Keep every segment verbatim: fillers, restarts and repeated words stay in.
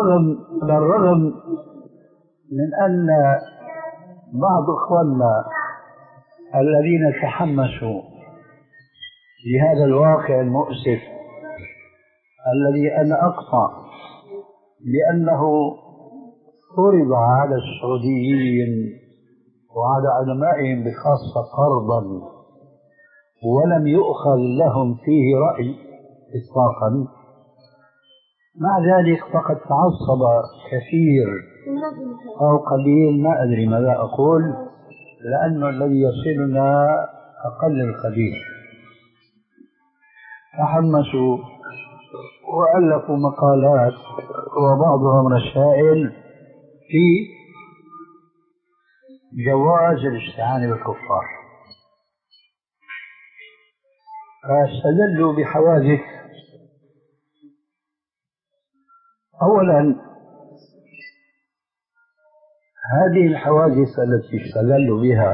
الرغم على الرغم من أن بعض إخواننا الذين تحمسوا لهذا الواقع المؤسف الذي أنا أقطع بأنه فرض على السعوديين وعلى علمائهم بخاصة فرضا ولم يؤخذ لهم فيه رأي إطلاقا، مع ذلك فقد تعصب كثير أو قليل، ما أدري ماذا أقول، لأنه الذي يصلنا أقل القليل، تحمسوا وألفوا مقالات وبعضهم رسائل في جواز الاستعانة بالكفار، فاستدلوا بحوادث. أولا هذه الحوادث التي استدلوا بها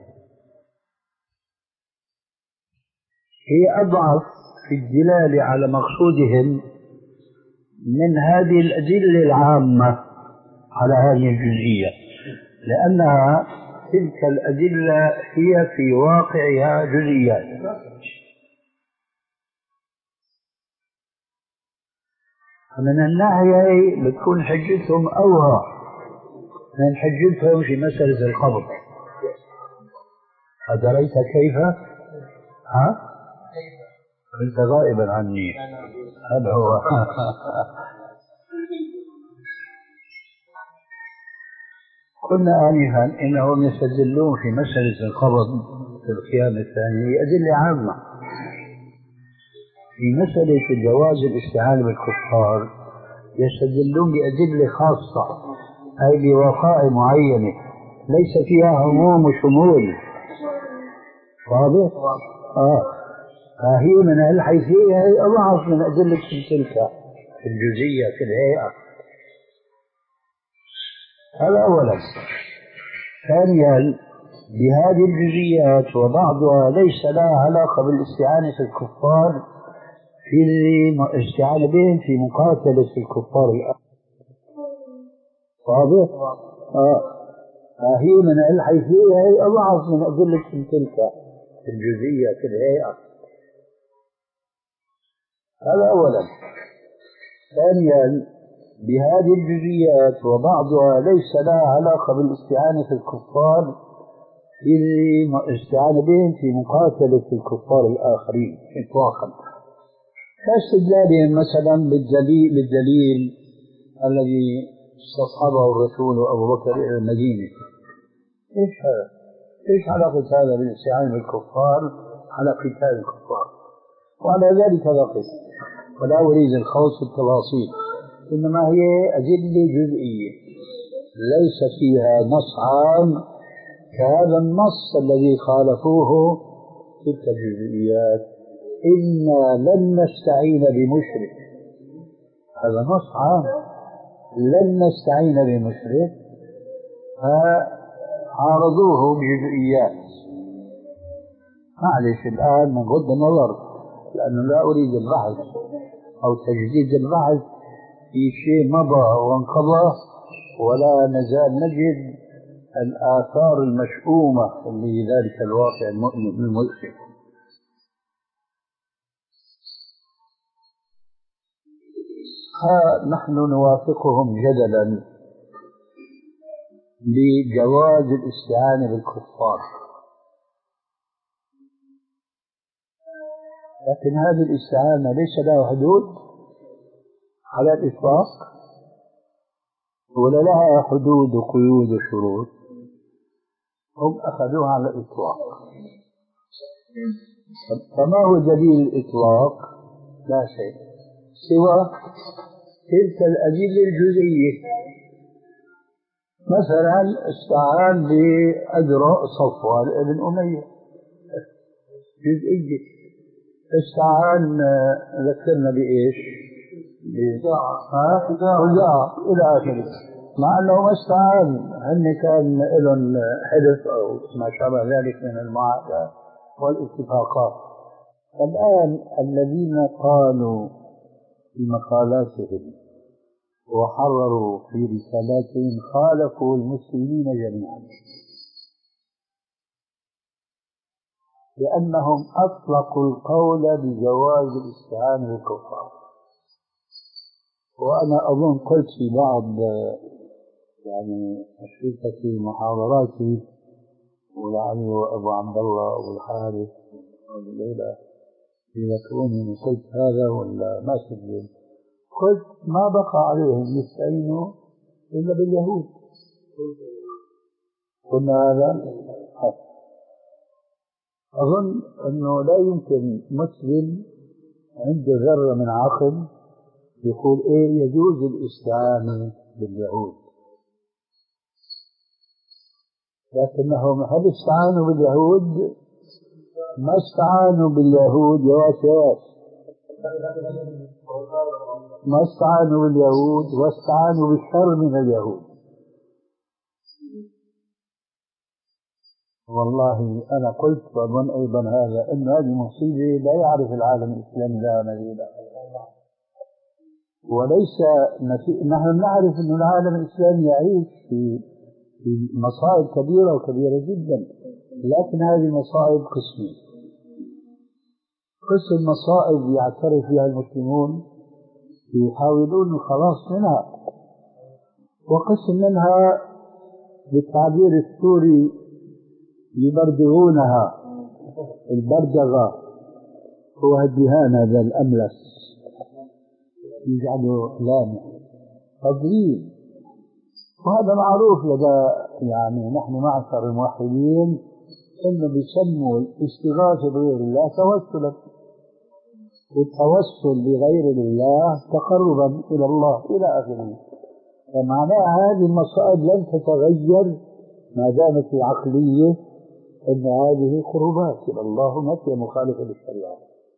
هي أضعف في الدلالة على مقصودهم من هذه الأدلة العامة على هذه الجزئية، لأنها تلك الأدلة هي في واقعها جزئيات. من الناحية بتكون حجتهم أوضح من حجتهم في مسألة القبض. أدريت كيف؟ ها؟ أنت غائبا عني. هذا هو. قلنا آنفا إنهم يستدلون في مسألة القبض في القيام الثاني أدلة عامة. في مسألة جواز الاستعانة بالكفار يستدلون بأدلة خاصة، أي بوقائع معينة ليس فيها عموم وشمول. واضح؟ آه. فهي من الحيثية هي أضعف من أدلة تلك في الجزئية في الهيئة. هذا أولا. ثانيا بهذه الجزئيات وبعضها ليس لها علاقة بالاستعانة في الكفار في الاستعانة بهم في مقاتلة الكفار الآخر. واضح؟ آه. فهي من الحيثية هي أضعف من أدلة تلك في الجزئية في الهيئة. هذا أولا. ثانيا بهذه الجزئيات وبعضها ليس لها علاقة بالاستعانة في الكفار في الاستعانة بهم في مقاتلة الكفار الآخرين إطلاقا، كاستدلالهم مثلا بالدليل, بالدليل الذي استصحبه الرسول أبو بكر إلى المدينة. إيش هذا؟ إيش علاقة هذا بالاستعانة بالكفار على قتال الكفار؟ وعلى ذلك نقف، ولا أريد الخوض في التفاصيل، إنما هي أدلة جزئية ليس فيها نص عام كهذا النص الذي خالفوه تلك الجزئيات. إنا لن نستعين بمشرك، هذا نص عام، لن نستعين بمشرك، فعارضوه بجزئيات. معلش الآن من غض النظر، لأنه لا أريد البحث أو تجديد البحث في شيء مضى وانقضى، ولا نزال نجد الآثار المشؤومة لذلك الواقع المؤلم المؤسف. نحن نوافقهم جدلا بجواز الاستعانة بالكفار، لكن هذه الاستعانة ليس لها حدود على الإطلاق، ولا لها حدود وقيود وشروط، هم أخذوها على الإطلاق. فما هو دليل الإطلاق؟ لا شيء سوى تلك الأدلة الجزئية. مثلا استعان بأجراء صفوان بن أمية جزئية، استعان ذكرنا بإيش؟ بخزاعة إلى آخره، مع أنه ما استعان، هن كان لهم حلف أو ما شابه ذلك من المعاهدات والاتفاقات. الآن الذين قالوا في مقالاتهم وحرروا في رسالاتهم خالفوا المسلمين جميعا، لأنهم أطلقوا القول بجواز الاستعانة بالكفار. وأنا أظن قلت في بعض يعني أشرطة محاضراتي، ولعله أبو عبد الله أبو الحارث الليلة يذكروني قلت هذا ولا ما سجل، قلت ما بقى عليهم يستعينوا إلا باليهود. قلنا هذا أظن أنه لا يمكن مسلم عنده ذرة من عقل يقول إيه يجوز الاستعانة باليهود، لكنهم هل استعانوا باليهود؟ ما استعانوا باليهود يا واسواس، ما استعانوا باليهود واستعانوا بالشر من اليهود. والله أنا قلت وأظن أيضا هذا أن هذه مصيبة لا يعرف العالم الإسلامي لها نظيرا، وليس نحن نعرف أن العالم الإسلامي يعيش في في مصائب كبيرة وكبيرة جدا، لكن هذه المصائب قسمين: قسم مصائب يعترف بها المسلمون يحاولون الخلاص منها، وقسم منها بالتعبير السوري يبردغونها. البردغة هو الدهان هذا الأملس يجعله لامع تضليل، وهذا معروف لدى يعني نحن معشر الموحدين إنه بيسموا الاستغاثة بغير الله توسلا، والتوسل بغير الله تقربا إلى الله إلى آخره. فمعناها هذه المصائب لن تتغير ما دامت العقلية أن هذه قربات إلى الله نفي مخالفة للشريعة.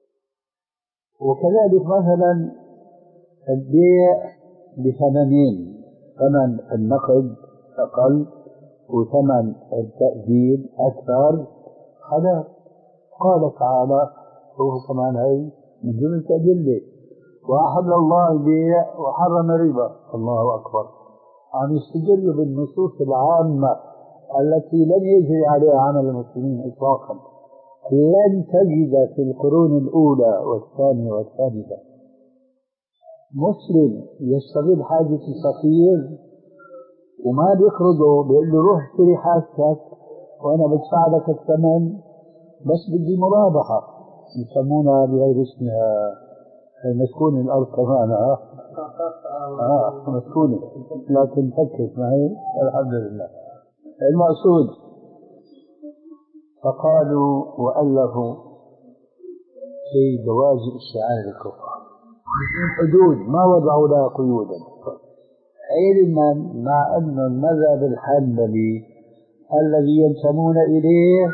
وكذلك مثلا البيع بثمنين: ثمن النقد أقل وثمن التأجيل أكثر، حلال. قال تعالى هو كمان هي من ضمن الأدلة: وأحل الله البيع وحرم الربا. الله أكبر. عم يستدل بالنصوص العامة التي لم يجري عليها عمل المسلمين إطلاقا. لن تجد في القرون الأولى والثانية والثالثة مسلم يستغل حاجة الفقير وما بيقرضه بيقول له روح اشتري حاجتك وأنا بدفع لك الثمن بس بدي مرابحة، يسمونها بغير اسمها مسكون الأرض كمان. ها اه مسكونة لكن فكت معي الحمد لله. المقصود فقالوا وألفوا في جواز الشعائر الكفر حدود ما وضعوا لها قيودا، علما مع أن المذهب الحنبلي الذي ينتمون إليه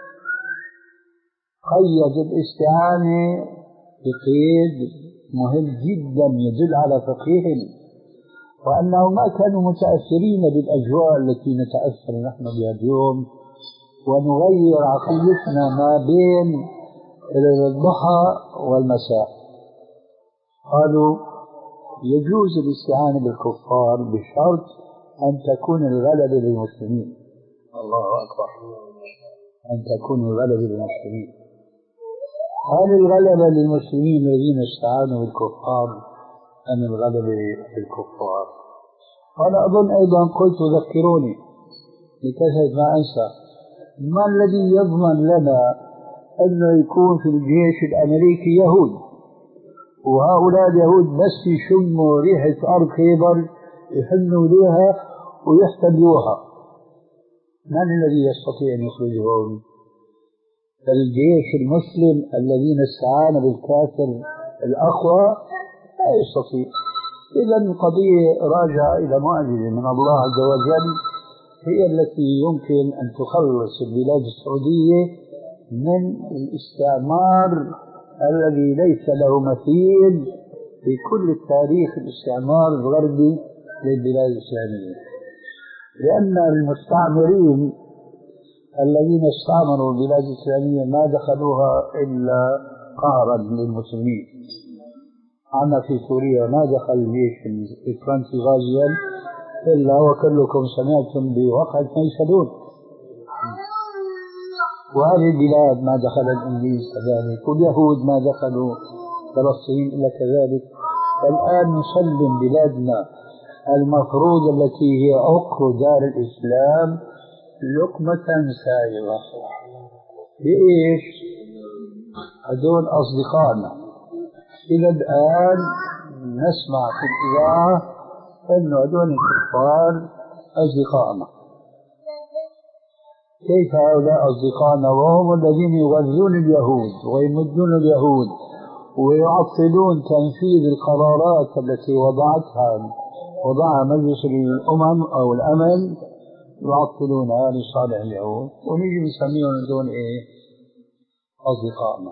قيد الاستعانة بقيد مهم جدا يدل على فقههم، وأنهم ما كانوا متأثرين بالأجواء التي نتأثر نحن بها اليوم ونغير عقيدتنا ما بين الضحى والمساء. قالوا يجوز الاستعانة بالكفار بشرط أن تكون الغلبة للمسلمين. الله أكبر. أن تكون الغلبة للمسلمين. هل الغلبة للمسلمين الذين استعانوا بالكفار أم الغلبة للكفار؟ وأنا أظن أيضا قلت ذكروني لكثرة ما أنسى: ما الذي يضمن لنا أنه يكون في الجيش الأمريكي يهود وهؤلاء اليهود بس يشموا ريحة أرض خيبر يحنوا لها ويحتلوها؟ من الذي يستطيع أن يخرجهم؟ الجيش المسلم الذين استعانوا بالكافر الأقوى لا يستطيع. إذا القضية راجعة إلى معجزة من الله عز وجل هي التي يمكن أن تخلص البلاد السعودية من الاستعمار الذي ليس له مثيل في كل التاريخ، الاستعمار الغربي للبلاد الإسلامية. لأن المستعمرين الذين استعمروا البلاد الإسلامية ما دخلوها إلا قهرا للمسلمين. عنا في سوريا ما دخل الجيش الفرنسي غازيا إلا وكلكم سمعتم بوقعة ميسلون. وهذه البلاد ما دخل الإنجليز كذلك، واليهود ما دخلوا فلسطين إلا كذلك. فالآن نسلم بلادنا المفروض التي هي عقر دار الإسلام لقمة سائغة. بإيش؟ هذول أصدقائنا. إلى الآن نسمع في الإذاعة أن هذول الكفار أصدقائنا. كيف هؤلاء أصدقائنا وهم الذين يغذون اليهود ويمدون اليهود ويعطلون تنفيذ القرارات التي وضعتها وضعها مجلس الأمم أو الأمن، يعطلونها لصالح اليهود، ونيجي نسميهم هذول إيه؟ أصدقائنا.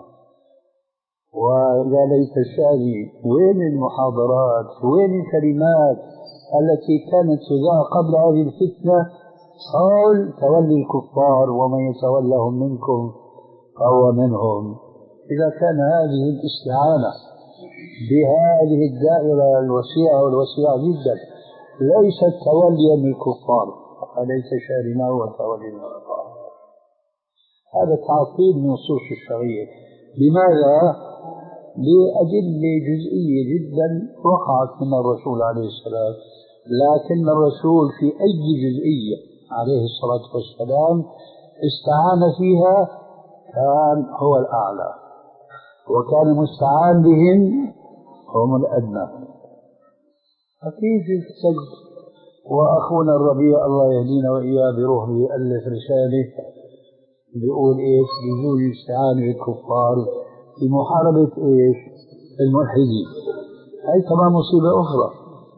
ويا ليت الشعري وين المحاضرات، وين الكلمات التي كانت تذاع قبل هذه الفتنة حول تولي الكفار ومن يتولهم منكم فهو منهم. إذا كان هذه الاستعانة بهذه الدائرة الوسيعة والوسيعة جدا ليست توليا للكفار، فليس شعري ما هو تولي للكفار. هذا تعطيل النصوص الشرعية. لماذا؟ لأدلة جزئية جدا وقعت من الرسول عليه السلام، لكن الرسول في أي جزئية عليه الصلاة والسلام استعان فيها كان هو الأعلى، وكان مستعان بهم هم الأدنى. فكيف يحتج وأخونا الربيع الله يهدينا وإياه بروحه ألف رسالة بيقول إيش؟ بيقول الاستعانة بالكفار في محاربة إيش؟ الملحدين. هاي كمان مصيبة أخرى.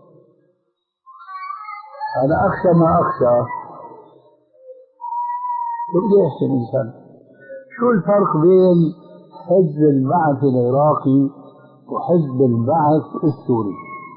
أنا أخشى ما أخشى. بدي يحكي الإنسان شو الفرق بين حزب البعث العراقي وحزب البعث السوري؟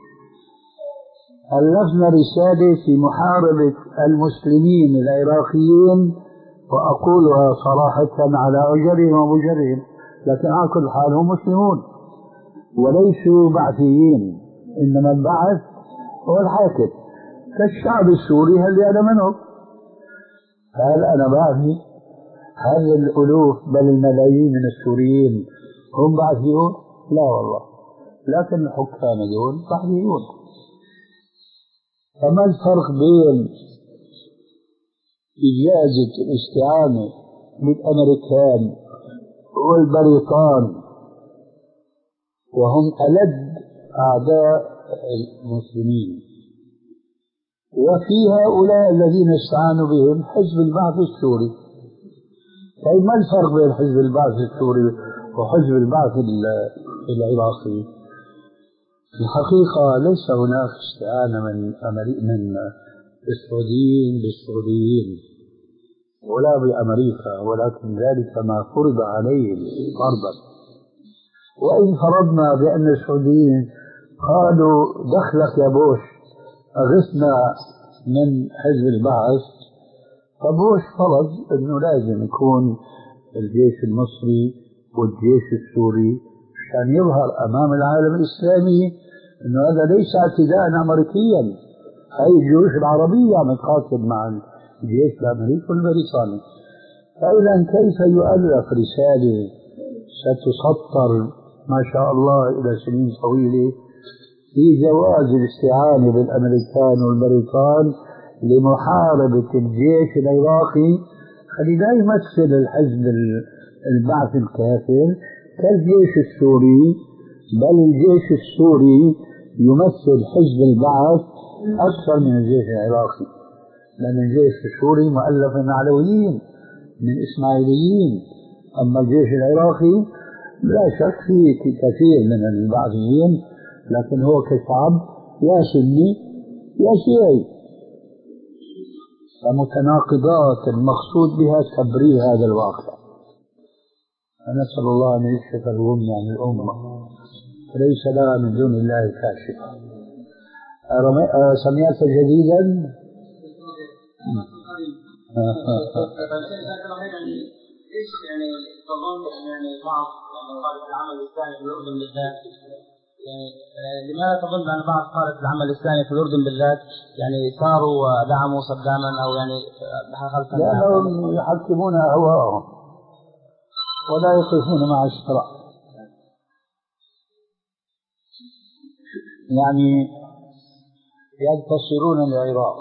ألفنا رسالة في محاربة المسلمين العراقيين، وأقولها صراحة على أجرهم ومجرهم، لكن على كل حال هم مسلمون وليسوا بعثيين، إنما البعث هو الحاكم كالشعب السوري اللي أنا منهم. هل أنا بعثي؟ هل الألوف بل الملايين من السوريين هم بعثيون؟ لا والله، لكن الحكام دول بعثيون. فما الفرق بين إجازة الاستعانة بالأمريكان والبريطان وهم ألد أعداء المسلمين، وفي هؤلاء الذين استعانوا بهم حزب البعث السوري؟ طيب ما الفرق بين حزب البعث السوري وحزب البعث العراقي؟ في الحقيقة ليس هناك استعانة من من السعوديين بالسعوديين ولا بأمريكا، ولكن ذلك ما فرض عليهم فرضا. وإن فرضنا بأن السعوديين قالوا دخلك يا بوش أغثنا من حزب البعث، فبوش فرض أنه لازم يكون الجيش المصري والجيش السوري عشان يظهر أمام العالم الإسلامي أنه هذا ليس اعتداء أمريكيا، هاي الجيوش العربية عم تقاتل مع الجيش الأمريكي والبريطاني. فإذا كيف يؤلف رسالة ستسطر ما شاء الله إلى سنين طويلة في جواز الاستعانة بالأمريكان والبريطان لمحاربة الجيش العراقي الذي لا يمثل الحزب البعث الكافر كالجيش السوري، بل الجيش السوري يمثل حزب البعث أكثر من الجيش العراقي، لأن الجيش السوري مؤلف من علويين من إسماعيليين، أما الجيش العراقي لا شك فيه كثير من البعثيين، لكن هو كشعب يا سني يا شيعي، فمتناقضات المقصود بها تبرير هذا الواقع. نسأل الله أن يكشف الغم عن الأمة، ليس لها من دون الله كاشف. سمعت جديدا؟ ايش يعني تظن يعني بعض يعني العمل الثاني في الاردن بالذات يعني لماذا تظن أن بعض قادة العمل الإسلامي في الأردن بالذات يعني صاروا ودعموا صداما أو يعني خلفا؟ لأنهم يحكمون أهواءهم ولا يقفون مع الشرع. يعني ينتصرون العراق.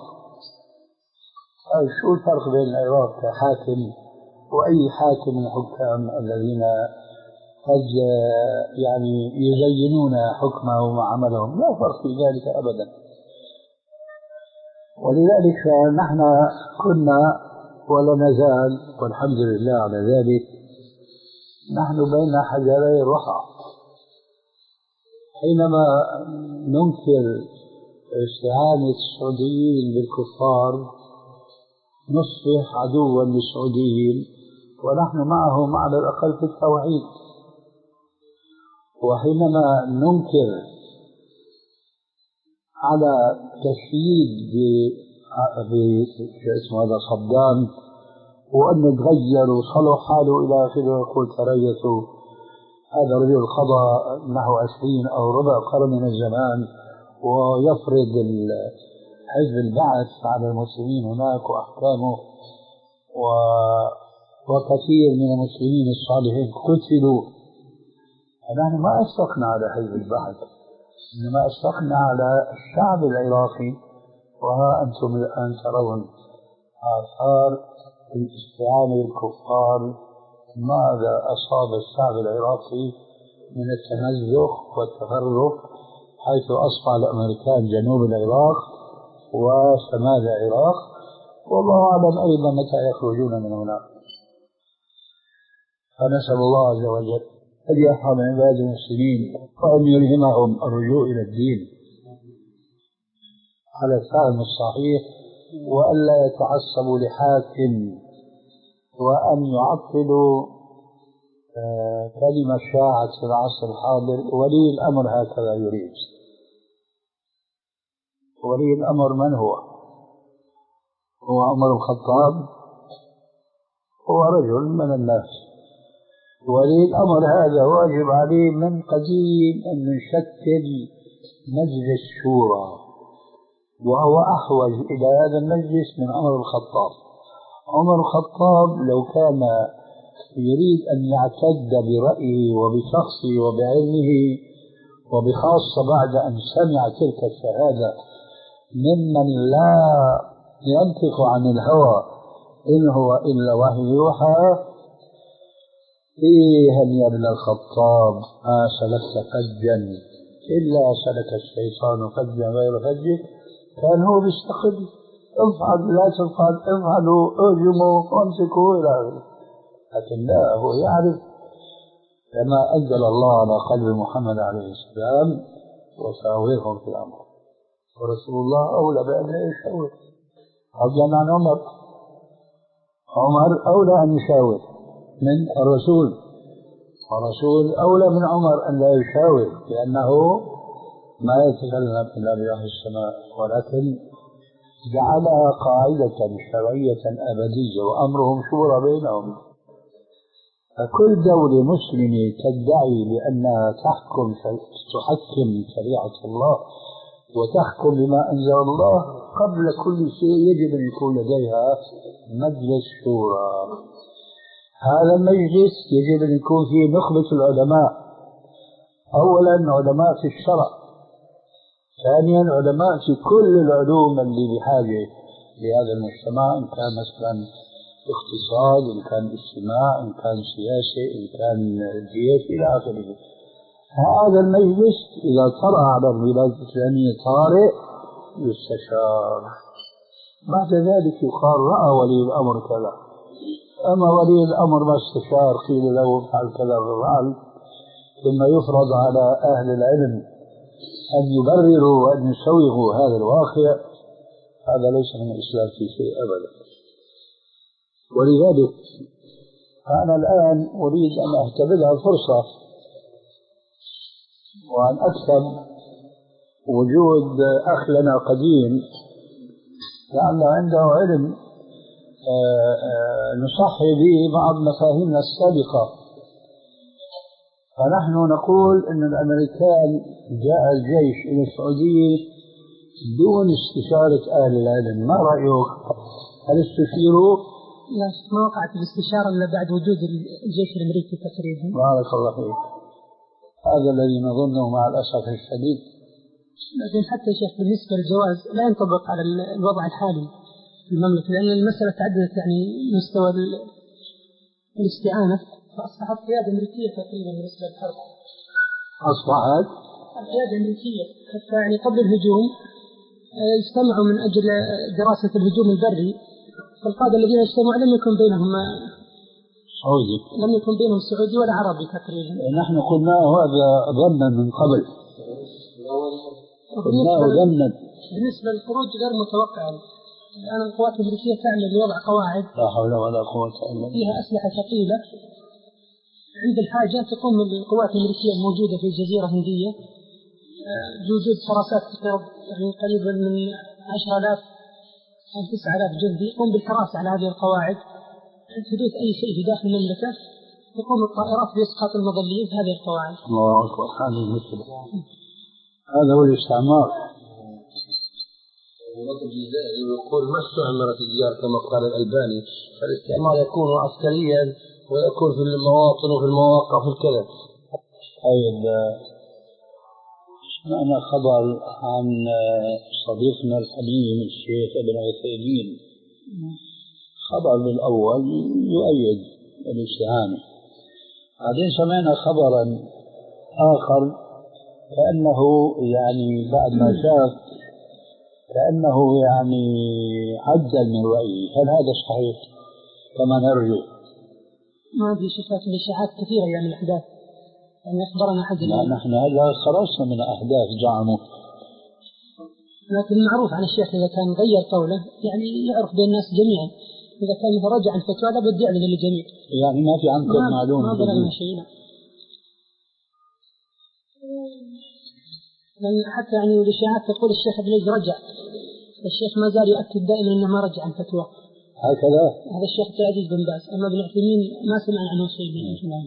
شو الفرق بين العراق كحاكم وأي حاكم من الحكام الذين قد يعني يزينون حكمه وعملهم؟ لا فرق في ذلك أبدا. ولذلك نحن كنا ولا نزال والحمد لله على ذلك نحن بين حجري الرحى. حينما ننكر استعانة السعوديين بالكفار نصبح عدوا للسعوديين، ونحن معهم على الأقل في التوحيد. وحينما ننكر على تشييد باسم هذا صدام وأن تغير وصلوا حاله إلى آخره، يقول تريثوا هذا الرجل قضى نحو عشرين أو ربع قرن من الزمان ويفرض حزب البعث على المسلمين هناك وأحكامه، و... وكثير من المسلمين الصالحين قتلوا. نحن ما أشفقنا على حزب البعث، إنما أشفقنا على الشعب العراقي. وها أنتم الآن ترون آثار الاستعانة بالكفار، ماذا أصاب الشعب العراقي من التمزق والتفرق، حيث أصبح الأمريكان جنوب العراق وشمال العراق، والله أعلم أيضا متى يخرجون من هناك. فنسأل الله عز وجل أن يرحم عباد المسلمين وأن يلهمهم الرجوع إلى الدين على الفهم الصحيح، وألا يتعصبوا لحاكم، وأن يعطلوا كلمة شاعت في العصر الحاضر ولي الأمر هكذا يريد. ولي الأمر من هو؟ هو عمر الخطاب، هو رجل من الناس. ولي الأمر هذا واجب عليه من قديم أن يشكل مجلس شورى، وهو أحوج إلى هذا المجلس من عمر الخطاب. عمر الخطاب لو كان يريد أن يعتد برأيه وبشخصه وبعلمه، وبخاصة بعد أن سمع تلك الشهادة ممن لا ينطق عن الهوى إن هو إلا وحي يوحى، إيه يا ابن الخطاب ما سلكت فجا إلا سلك الشيطان فجا غير فجك، كان هو بيستقل افعل لا تفعل، افعلوا اهجموا وامسكوا إلى آخره. لكن لا، هو يعرف كما أنزل الله على قلب محمد عليه السلام وشاورهم في الأمر، ورسول الله أولى بأن لا يشاور. فضلا عن عمر، عمر أولى أن يشاور من الرسول، والرسول أولى من عمر أن لا يشاور، لأنه ما يتكلم إلا بوحي السماء، ولكن جعلها قاعدة شرعية أبدية وأمرهم شورى بينهم. فكل دولة مسلمة تدعي بأنها تحكم تحكم شريعة الله وتحكم بما أنزل الله، قبل كل شيء يجب أن يكون لديها مجلس شورى. هذا المجلس يجب أن يكون فيه نخبة العلماء، أولا علماء في الشرع، ثانيا علماء في كل العلوم اللي بحاجة لهذا المجتمع، إن كان مثلا اقتصاد، إن كان اجتماع، إن كان سياسة، إن كان جيش إلى آخره. هذا المجلس إذا طرأ على البلاد الإسلامية طارئ يستشار، بعد ذلك يقال رأى ولي الأمر كذا. أما ولي الأمر ما استشار، قيل له افعل كذا فعل، ثم يفرض على أهل العلم أن يبرروا وأن يسوغوا هذا الواقع، هذا ليس من الإسلام في شيء أبدا. ولذلك أنا الآن أريد أن أعتبرها فرصة وأن أكسب وجود أخ لنا قديم لأن عنده علم نصحي به بعض مفاهيمنا السابقة. فنحن نقول أن الأمريكان جاء الجيش إلى السعودية دون استشارة أهل العلم. ما رأيك؟ هل استشيروا؟ لا، ما وقعت الاستشارة إلا بعد وجود الجيش الأمريكي تقريبا. بارك الله فيك. هذا الذي نظنه مع الأسف الشديد. لكن حتى يا شيخ بالنسبة للجواز لا ينطبق على الوضع الحالي في المملكة، لأن المسألة تعددت يعني مستوى الاستعانة، فأصبحت قيادة أمريكية تقريبا بالنسبة للحرب. أصبحت قيادة أمريكية حتى يعني قبل الهجوم اجتمعوا من أجل دراسة الهجوم البري، فالقادة الذين اجتمعوا لم يكن بينهم سعودي، لم يكن بينهم سعودي ولا عربي تقريبا. نحن قلنا هذا ظنا من قبل، قلناه ظنا. بالنسبة للخروج غير متوقع. الآن القوات الأمريكية تعمل لوضع قواعد لا حول ولا قوة إلا بالله فيها أسلحة ثقيلة، عند الحاجة تقوم القوات الأمريكية الموجودة في الجزيرة الهندية بوجود حراسات يعني قريبا من عشرة آلاف أو تسعة آلاف جندي يقوم بالحراسة على هذه القواعد. عند حدوث أي شيء في داخل المملكة تقوم الطائرات بإسقاط المظليين في هذه القواعد. الله أكبر. هذه المشكلة، هذا هو الاستعمار. يقول ما استعمرت الديار كما قال الألباني، فالاستعمار يكون عسكريا ويكون في المواطن وفي المواقع وفي الكذا. طيب، سمعنا خبر عن صديقنا الحبيب الشيخ ابن عثيمين، خبر بالأول يؤيد الاستعانة، بعدين سمعنا خبرا آخر كأنه يعني بعد ما شاف كأنه يعني عدل من رأيه. هل هذا صحيح كما نرجو؟ ما في شفات الإشاعات كثيرة يعني الأحداث، يعني أخبرنا حد. لا، نحن هذا خرجنا من أحداث زعموا، لكن معروف عن الشيخ إذا كان غير قوله يعني يعرف بين الناس جميعا، إذا كان رجع عن فتوى لابد يعلن للجميع، يعني ما في عنكم معلومة. ما بلغنا شيء. لأن حتى يعني الإشاعات تقول الشيخ ابن باز رجع، الشيخ ما زال يؤكد دائما أنه ما رجع عن فتوى. هكذا هذا الشيخ عبد العزيز بن باز، أما ابن عثيمين ما سمعنا عنه شيء من الإسلام.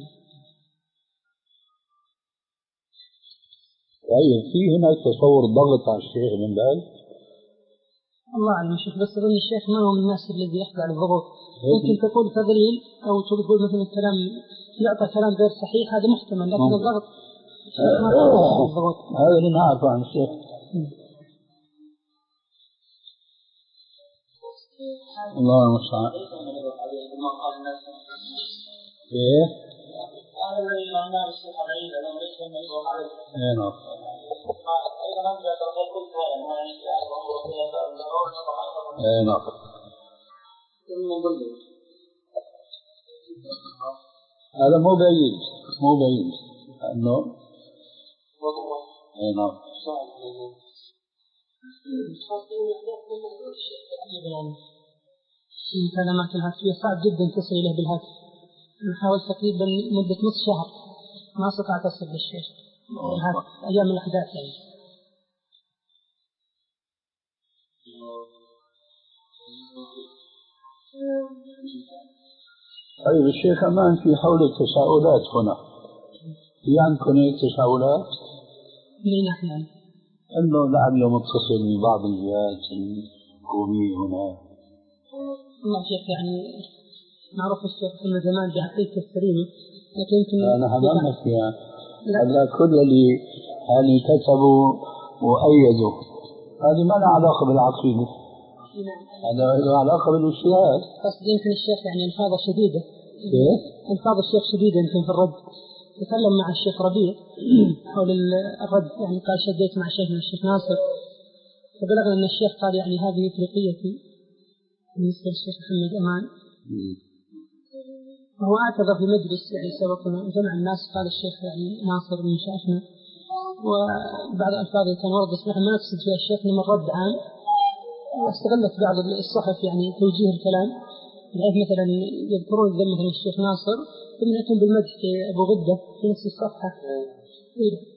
طيب، في هناك تصور ضغط على الشيخ ابن باز؟ الله أعلم شيخ، بس أظن الشيخ ما هو من الناس الذي يخضع للضغوط. ممكن تقول تضليل أو تقول مثلا الكلام يعطى كلام غير صحيح، هذا محتمل، لكن مم. الضغط هذا اللي نعرفه عن الشيخ. الله المستعان. ايه؟ ايه نعم. ايه نعم. هذا مو بعيد، مو بعيد انه ايه نعم. من كلمات الهاتفية صعب جدا تصل إليه بالهاتف. نحاول تقريبا مدة نصف شهر ما استطعت أصل بالشيخ بالهاتف أيام الأحداث يعني. طيب الشيخ أمان، في حول التساؤلات هنا، في عندكم تساؤلات؟ من ناحية أنه لعله متصل ببعض الجهات الحكومية هنا. والله شيخ يعني معروف الشيخ من زمان بعقيدته السليمة، لكن يمكن أنا همامك فيها. هذا كل اللي يعني كتبوا وأيدوا هذه ما لها علاقة بالعقيدة، هذا له علاقة بالاجتهاد. قصدي يمكن الشيخ يعني ألفاظ شديدة. إيه؟ ألفاظ الشيخ شديدة يمكن في الرد. تكلم مع الشيخ ربيع حول الرد، يعني قال شديت مع الشيخ من الشيخ ناصر، فبلغنا أن الشيخ قال يعني هذه إفريقيتي بالنسبة للشيخ محمد أمان. وهو اعتذر في مجلس يعني سبقنا جمع الناس، قال الشيخ يعني ناصر من شيخنا، وبعض الألفاظ كان ورد بس نحن ما نقصد فيها الشيخ من الرد عام، واستغلت بعض الصحف يعني توجيه الكلام، بحيث مثلا يذكرون ذم مثلا الشيخ ناصر ثم يأتون بالمدح أبو غدة في نفس الصفحة.